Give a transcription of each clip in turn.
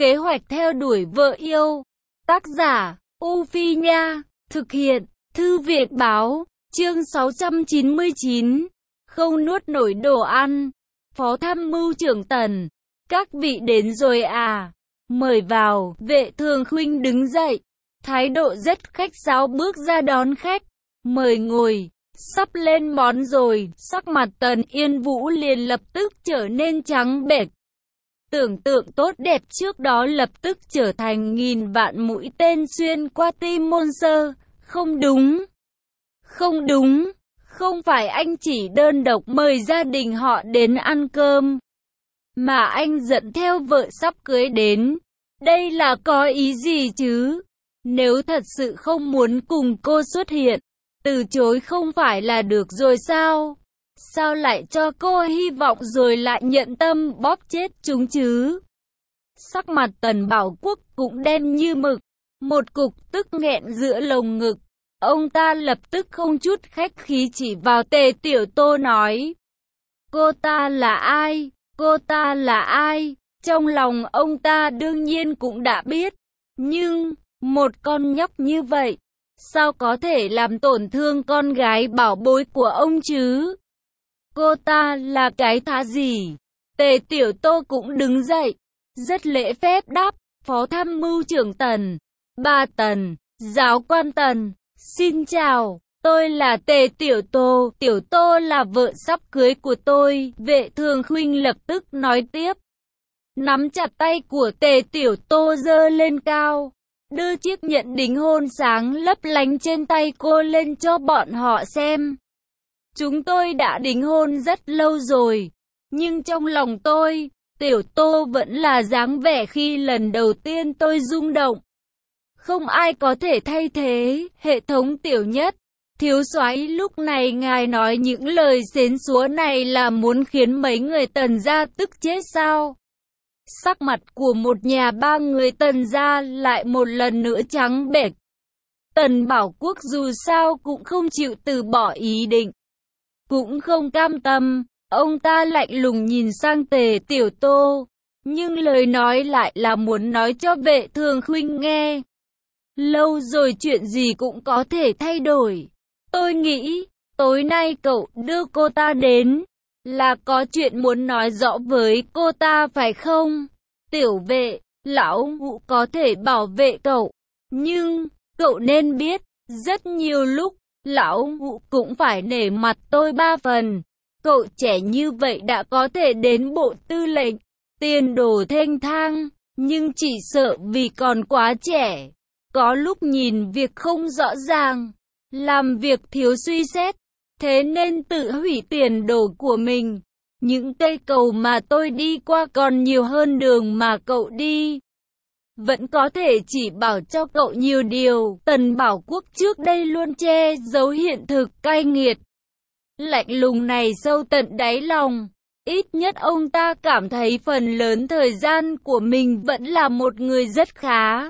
Kế hoạch theo đuổi vợ yêu. Tác giả, U Phi Nha. Thực hiện, Thư viện Báo. Chương 699. Không nuốt nổi đồ ăn. Phó Tham mưu trưởng Tần. Các vị đến rồi à? Mời vào. Vệ Thường Khuynh đứng dậy. Thái độ rất khách sáo bước ra đón khách. Mời ngồi. Sắp lên món rồi. Sắc mặt Tần Yên Vũ liền lập tức trở nên trắng bệch. Tưởng tượng tốt đẹp trước đó lập tức trở thành nghìn vạn mũi tên xuyên qua tim Môn Sơ. Không đúng. Không đúng. Không phải anh chỉ đơn độc mời gia đình họ đến ăn cơm, mà anh dẫn theo vợ sắp cưới đến. Đây là có ý gì chứ? Nếu thật sự không muốn cùng cô xuất hiện, từ chối không phải là được rồi sao? Sao lại cho cô hy vọng rồi lại nhận tâm bóp chết chúng chứ? Sắc mặt Tần Bảo Quốc cũng đen như mực, một cục tức nghẹn giữa lồng ngực. Ông ta lập tức không chút khách khí chỉ vào Tề Tiểu Tô nói: cô ta là ai? Cô ta là ai? Trong lòng ông ta đương nhiên cũng đã biết, nhưng một con nhóc như vậy, sao có thể làm tổn thương con gái bảo bối của ông chứ? Cô ta là cái thá gì? Tề Tiểu Tô cũng đứng dậy, rất lễ phép đáp: Phó Tham mưu trưởng Tần, ba Tần, giáo quan Tần, xin chào, tôi là Tề Tiểu Tô, Tiểu Tô là vợ sắp cưới của tôi. Vệ Thường Khuynh lập tức nói tiếp, nắm chặt tay của Tề Tiểu Tô giơ lên cao, đưa chiếc nhẫn đính hôn sáng lấp lánh trên tay cô lên cho bọn họ xem. Chúng tôi đã đính hôn rất lâu rồi, nhưng trong lòng tôi, Tiểu Tô vẫn là dáng vẻ khi lần đầu tiên tôi rung động. Không ai có thể thay thế. Hệ thống Tiểu Nhất, thiếu soái, lúc này ngài nói những lời xến xúa này là muốn khiến mấy người Tần gia tức chết sao? Sắc mặt của một nhà ba người Tần gia lại một lần nữa trắng bệch. Tần Bảo Quốc dù sao cũng không chịu từ bỏ ý định, cũng không cam tâm. Ông ta lạnh lùng nhìn sang Tề Tiểu Tô, nhưng lời nói lại là muốn nói cho Vệ Thường Khuynh nghe. Lâu rồi chuyện gì cũng có thể thay đổi. Tôi nghĩ, tối nay cậu đưa cô ta đến, là có chuyện muốn nói rõ với cô ta phải không? Tiểu Vệ, lão ngũ có thể bảo vệ cậu, nhưng cậu nên biết, rất nhiều lúc, lão ngũ cũng phải nể mặt tôi ba phần. Cậu trẻ như vậy đã có thể đến bộ tư lệnh, tiền đồ thênh thang, nhưng chỉ sợ vì còn quá trẻ. Có lúc nhìn việc không rõ ràng, làm việc thiếu suy xét, thế nên tự hủy tiền đồ của mình. Những cây cầu mà tôi đi qua còn nhiều hơn đường mà cậu đi. Vẫn có thể chỉ bảo cho cậu nhiều điều. Tần Bảo Quốc trước đây luôn che giấu hiện thực cay nghiệt, lạnh lùng này sâu tận đáy lòng. Ít nhất ông ta cảm thấy phần lớn thời gian của mình vẫn là một người rất khá.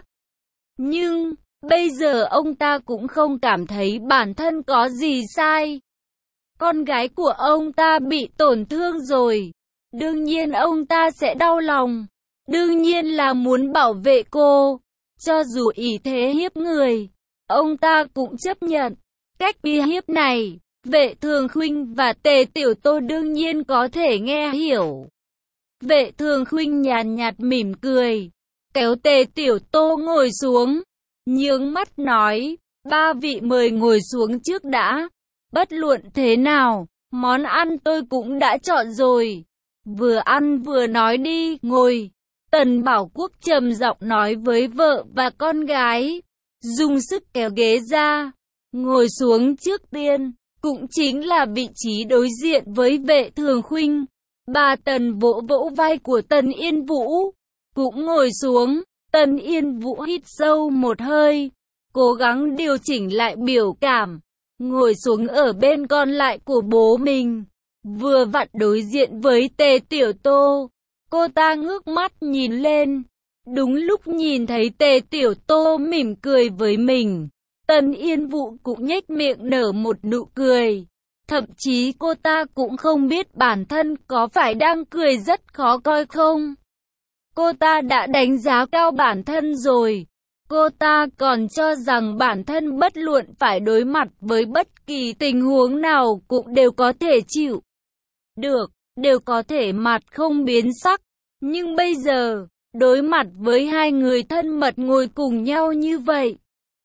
Nhưng bây giờ ông ta cũng không cảm thấy bản thân có gì sai. Con gái của ông ta bị tổn thương rồi, đương nhiên ông ta sẽ đau lòng, đương nhiên là muốn bảo vệ cô. Cho dù ý thế hiếp người, ông ta cũng chấp nhận. Cách uy hiếp này, Vệ Thường Khuynh và Tề Tiểu Tô đương nhiên có thể nghe hiểu. Vệ Thường Khuynh nhàn nhạt mỉm cười, kéo Tề Tiểu Tô ngồi xuống, nhướng mắt nói: ba vị mời ngồi xuống trước đã. Bất luận thế nào, món ăn tôi cũng đã chọn rồi. Vừa ăn vừa nói đi, ngồi. Tần Bảo Quốc trầm giọng nói với vợ và con gái, dùng sức kéo ghế ra, ngồi xuống trước tiên, cũng chính là vị trí đối diện với Vệ Thường Khuynh. Bà Tần vỗ vỗ vai của Tần Yên Vũ, cũng ngồi xuống. Tần Yên Vũ hít sâu một hơi, cố gắng điều chỉnh lại biểu cảm, ngồi xuống ở bên còn lại của bố mình, vừa vặn đối diện với Tề Tiểu Tô. Cô ta ngước mắt nhìn lên, đúng lúc nhìn thấy Tề Tiểu Tô mỉm cười với mình, Tần Yên Vũ cũng nhếch miệng nở một nụ cười. Thậm chí cô ta cũng không biết bản thân có phải đang cười rất khó coi không. Cô ta đã đánh giá cao bản thân rồi. Cô ta còn cho rằng bản thân bất luận phải đối mặt với bất kỳ tình huống nào cũng đều có thể chịu được, đều có thể mặt không biến sắc. Nhưng bây giờ, đối mặt với hai người thân mật ngồi cùng nhau như vậy,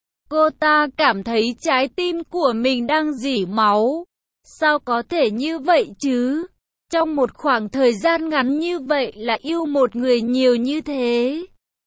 cô ta cảm thấy trái tim của mình đang rỉ máu. Sao có thể như vậy chứ? Trong một khoảng thời gian ngắn như vậy là yêu một người nhiều như thế.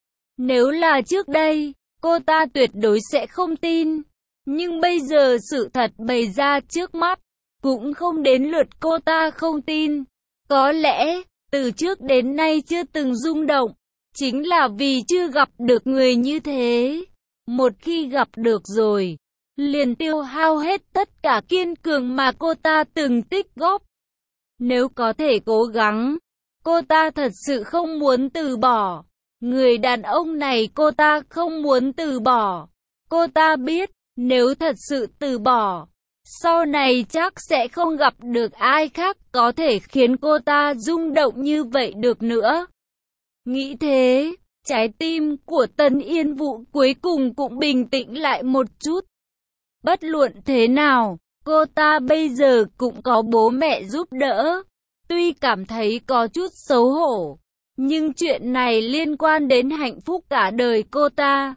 Nếu là trước đây, cô ta tuyệt đối sẽ không tin. Nhưng bây giờ sự thật bày ra trước mắt, cũng không đến lượt cô ta không tin. Có lẽ, từ trước đến nay chưa từng rung động, chính là vì chưa gặp được người như thế. Một khi gặp được rồi, liền tiêu hao hết tất cả kiên cường mà cô ta từng tích góp. Nếu có thể cố gắng, cô ta thật sự không muốn từ bỏ. Người đàn ông này cô ta không muốn từ bỏ. Cô ta biết, nếu thật sự từ bỏ, sau này chắc sẽ không gặp được ai khác có thể khiến cô ta rung động như vậy được nữa. Nghĩ thế, trái tim của Tần Yên Vũ cuối cùng cũng bình tĩnh lại một chút. Bất luận thế nào, cô ta bây giờ cũng có bố mẹ giúp đỡ. Tuy cảm thấy có chút xấu hổ, nhưng chuyện này liên quan đến hạnh phúc cả đời cô ta.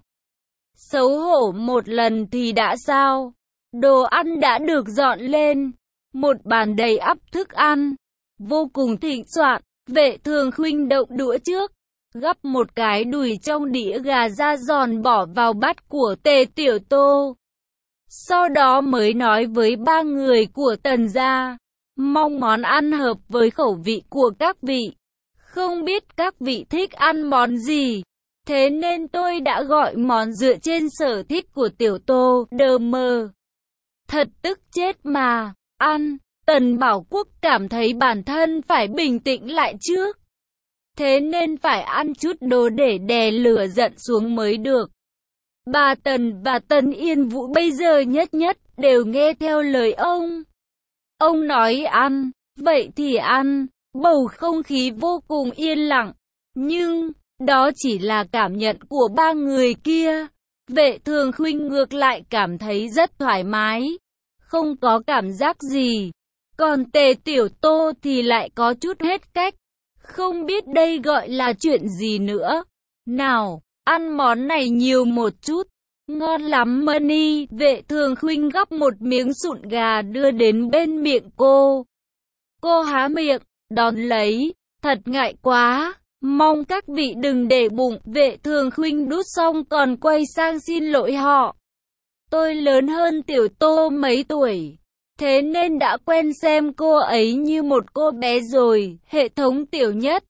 Xấu hổ một lần thì đã sao? Đồ ăn đã được dọn lên, một bàn đầy ắp thức ăn, vô cùng thịnh soạn. Vệ Thường Khuynh động đũa trước, gắp một cái đùi trong đĩa gà ra giòn bỏ vào bát của Tề Tiểu Tô. Sau đó mới nói với ba người của Tần gia, mong món ăn hợp với khẩu vị của các vị. Không biết các vị thích ăn món gì, thế nên tôi đã gọi món dựa trên sở thích của Tiểu Tô đờ mờ. Thật tức chết mà, ăn. Tần Bảo Quốc cảm thấy bản thân phải bình tĩnh lại trước. Thế nên phải ăn chút đồ để đè lửa giận xuống mới được. Bà Tần và Tần Yên Vũ bây giờ nhất nhất đều nghe theo lời ông. Ông nói ăn, vậy thì ăn. Bầu không khí vô cùng yên lặng. Nhưng, đó chỉ là cảm nhận của ba người kia. Vệ Thường Khuynh ngược lại cảm thấy rất thoải mái, không có cảm giác gì. Còn Tề Tiểu Tô thì lại có chút hết cách, không biết đây gọi là chuyện gì nữa. Nào, ăn món này nhiều một chút. Ngon lắm Money. Vệ Thường Khuynh gắp một miếng sụn gà đưa đến bên miệng cô. Cô há miệng, đón lấy. Thật ngại quá, mong các vị đừng để bụng. Vệ Thường Khuynh đút xong còn quay sang xin lỗi họ. Tôi lớn hơn Tiểu Tô mấy tuổi, thế nên đã quen xem cô ấy như một cô bé rồi. Hệ thống Tiểu Nhất,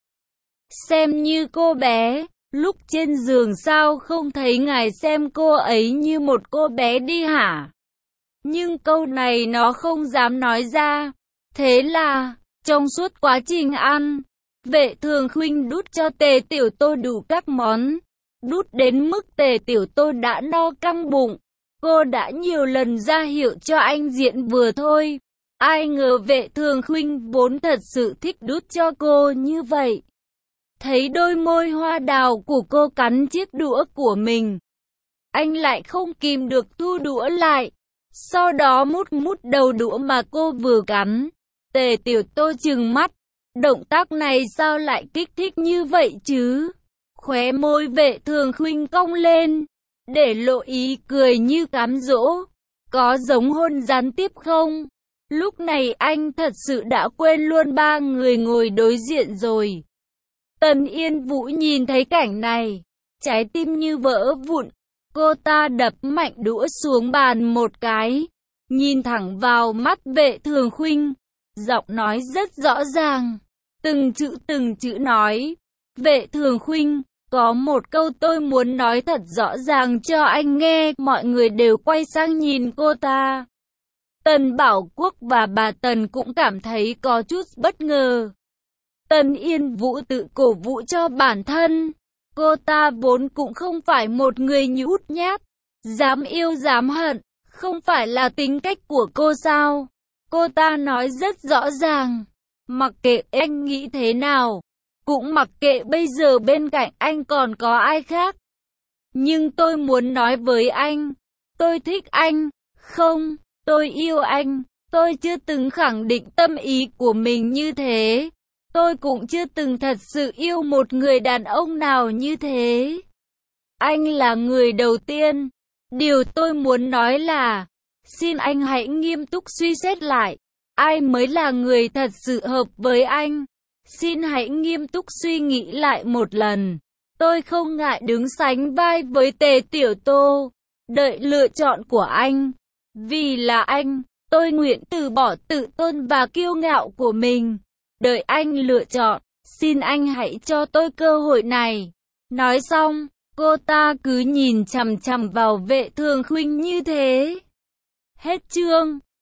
xem như cô bé. Lúc trên giường sao không thấy ngài xem cô ấy như một cô bé đi hả? Nhưng câu này nó không dám nói ra. Thế là, trong suốt quá trình ăn, Vệ Thường Khuynh đút cho Tề Tiểu Tô đủ các món. Đút đến mức Tề Tiểu Tô đã no căng bụng. Cô đã nhiều lần ra hiệu cho anh Diện vừa thôi. Ai ngờ Vệ Thường Khuynh vốn thật sự thích đút cho cô như vậy. Thấy đôi môi hoa đào của cô cắn chiếc đũa của mình, anh lại không kìm được thu đũa lại. Sau đó mút mút đầu đũa mà cô vừa cắn. Tề Tiểu Tô trừng mắt. Động tác này sao lại kích thích như vậy chứ? Khóe môi Vệ Thường Khuynh cong lên, để lộ ý cười như cám dỗ. Có giống hôn gián tiếp không? Lúc này anh thật sự đã quên luôn ba người ngồi đối diện rồi. Tần Yên Vũ nhìn thấy cảnh này, trái tim như vỡ vụn. Cô ta đập mạnh đũa xuống bàn một cái, nhìn thẳng vào mắt Vệ Thường Khuynh, giọng nói rất rõ ràng, từng chữ nói. Vệ Thường Khuynh, có một câu tôi muốn nói thật rõ ràng cho anh nghe. Mọi người đều quay sang nhìn cô ta. Tần Bảo Quốc và bà Tần cũng cảm thấy có chút bất ngờ. Tần Yên Vũ tự cổ vũ cho bản thân. Cô ta vốn cũng không phải một người nhút nhát, dám yêu dám hận, không phải là tính cách của cô sao? Cô ta nói rất rõ ràng, mặc kệ anh nghĩ thế nào, cũng mặc kệ bây giờ bên cạnh anh còn có ai khác. Nhưng tôi muốn nói với anh, tôi thích anh, không, tôi yêu anh. Tôi chưa từng khẳng định tâm ý của mình như thế. Tôi cũng chưa từng thật sự yêu một người đàn ông nào như thế. Anh là người đầu tiên. Điều tôi muốn nói là, xin anh hãy nghiêm túc suy xét lại, ai mới là người thật sự hợp với anh. Xin hãy nghiêm túc suy nghĩ lại một lần. Tôi không ngại đứng sánh vai với Tề Tiểu Tô, đợi lựa chọn của anh. Vì là anh, tôi nguyện từ bỏ tự tôn và kiêu ngạo của mình, đợi anh lựa chọn. Xin anh hãy cho tôi cơ hội này. Nói xong, cô ta cứ nhìn chằm chằm vào Vệ Thường Khuynh như thế. Hết chương.